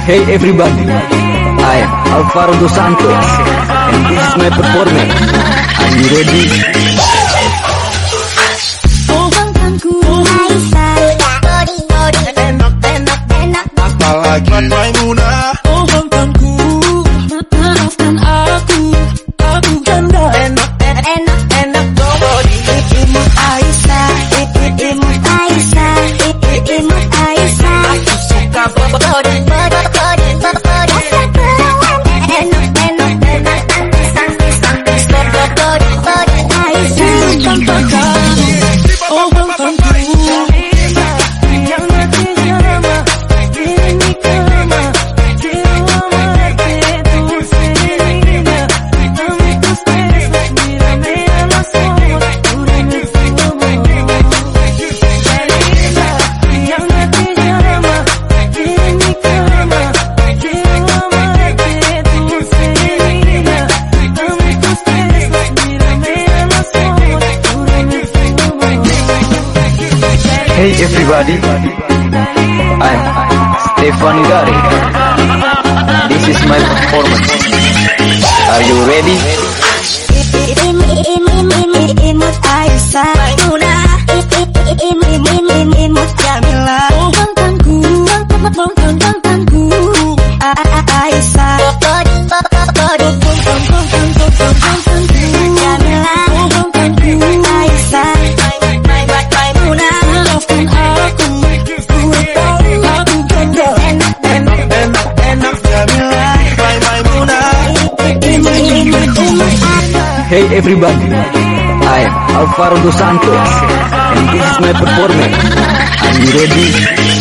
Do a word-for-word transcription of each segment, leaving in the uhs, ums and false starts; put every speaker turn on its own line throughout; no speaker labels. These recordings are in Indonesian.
Hey everybody, I am Alvaro Dos Santos and this is my performance. Are you ready?
Apalagi Maimunah,
oh mantanku, maafkan aku, aku janda. Enak, enak, enak body. Imut Aisyah, imut Aisyah, imut Aisyah. Aku suka body, body, body, body. Enak, enak, enak, pisang, pisang, pisang, body, body. Aisyah, tampakan, oh mantanku.
Hey everybody, I'm Stefani Dari. This is my performance. Are you ready?
Imut Aisyah, Maimunah, imut Jamila. Oh mantanku, mantan mantanku. Aisyah, Jamila. Oh mantanku, Aisyah, Maimunah. Maafkan aku, gue tahu aku janda. Enak, enak, enak, enak Jamila, Maimunah.
Hey everybody, I am Alvaro Dos Santos and this is my performance. Are you ready?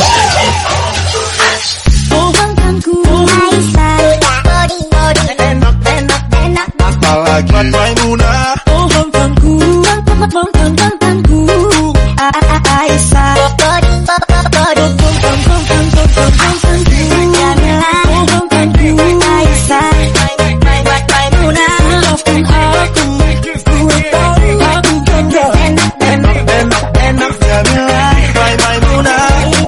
Oh mantanku, Aisyah, body, body. Enak, enak, enak.
apalagi Maimunah,
Oh mantanku, mantan mantanku. Aisyah, body, body, mantanku. Jamila, oh mantanku, Aisyah, Maimunah. Maafkan aku, gue tahu aku janda. Enak, enak,
enak, enak Jamila, Maimunah.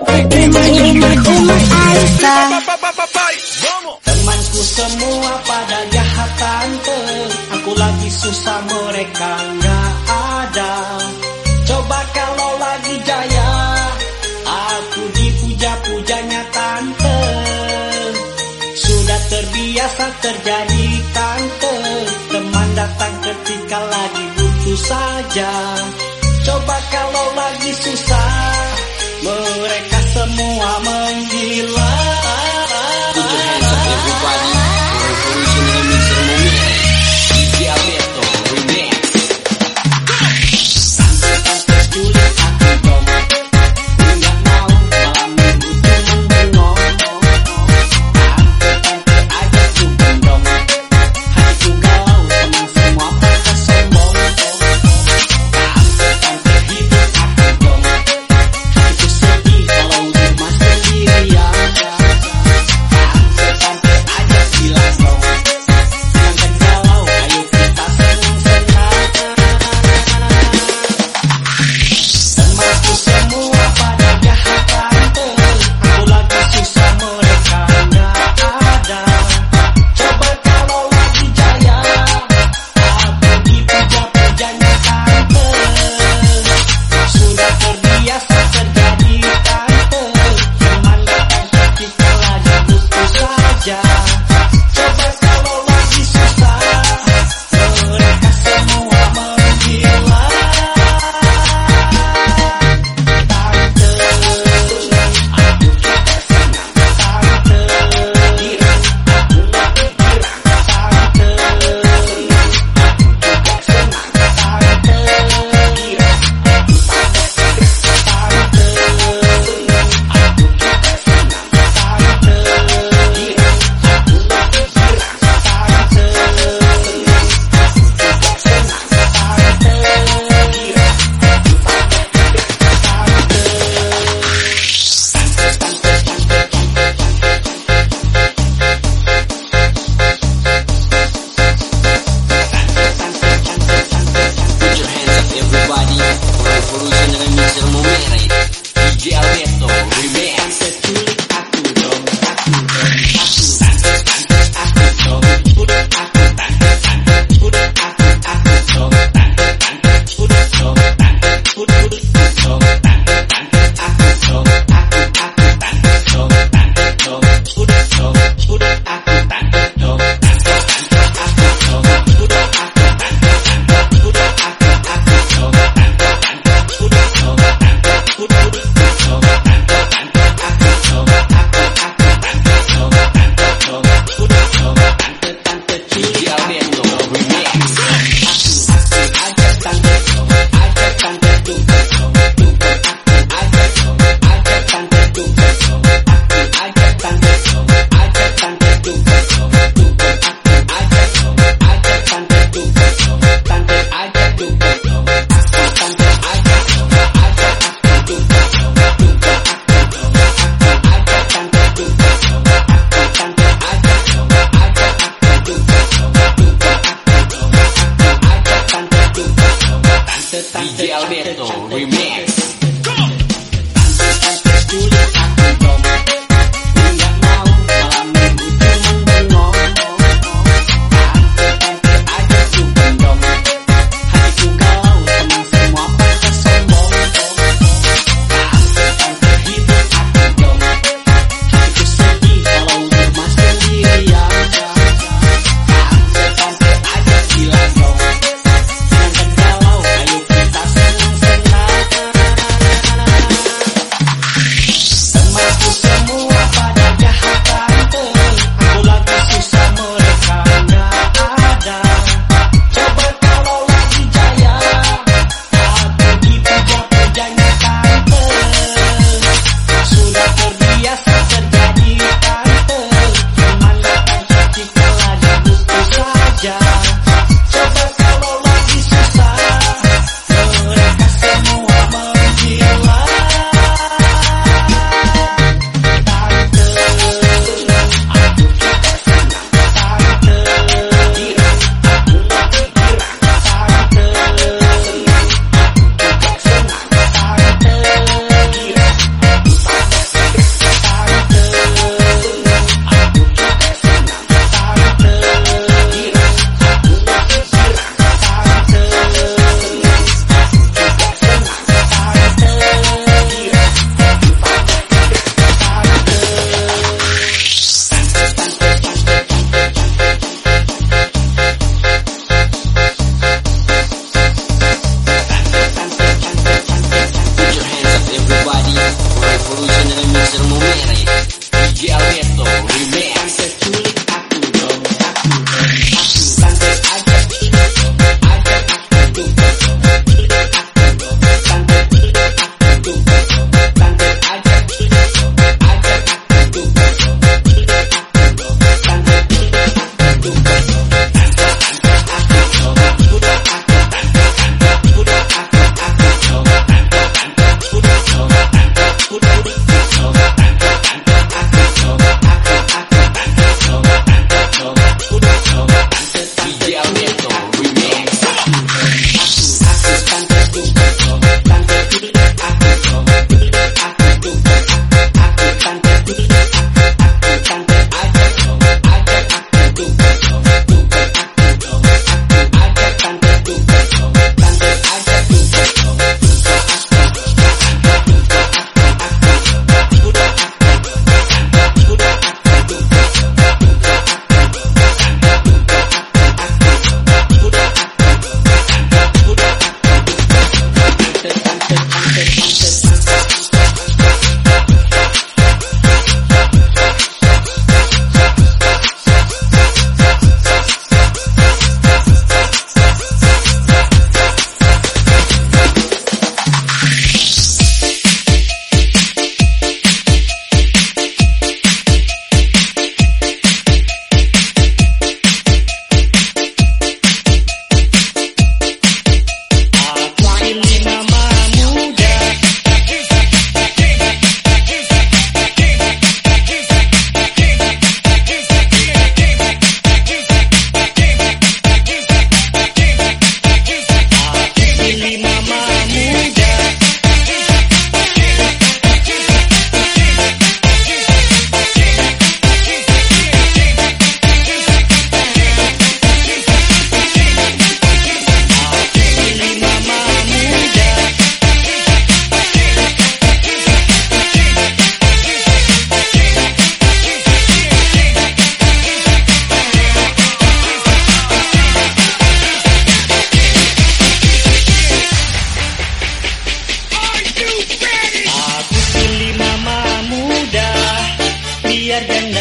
imut Aisyah.
Temanku semua pada jahat tante, aku lagi susah mereka nggak ada. Coba kalau lagi jaya, aku dipuja-pujanya tante. Sudah terbiasa terjadi tante, teman datang ketika lagi butuh saja. Coba kalau lagi susah, mereka semua menggila.
Put your hands up everybody, Revolution Remix Remix D J Alberto Remix.
Julit aku dong, ku nggak mau malam minggu cuma bengong. Tante-tante aja ku gendong, hatiku galau teman semua pada sombong. Tante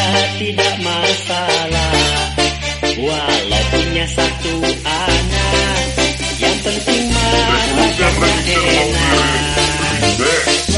tidak masalah, walau punya satu anak, yang penting mah rasanya enak.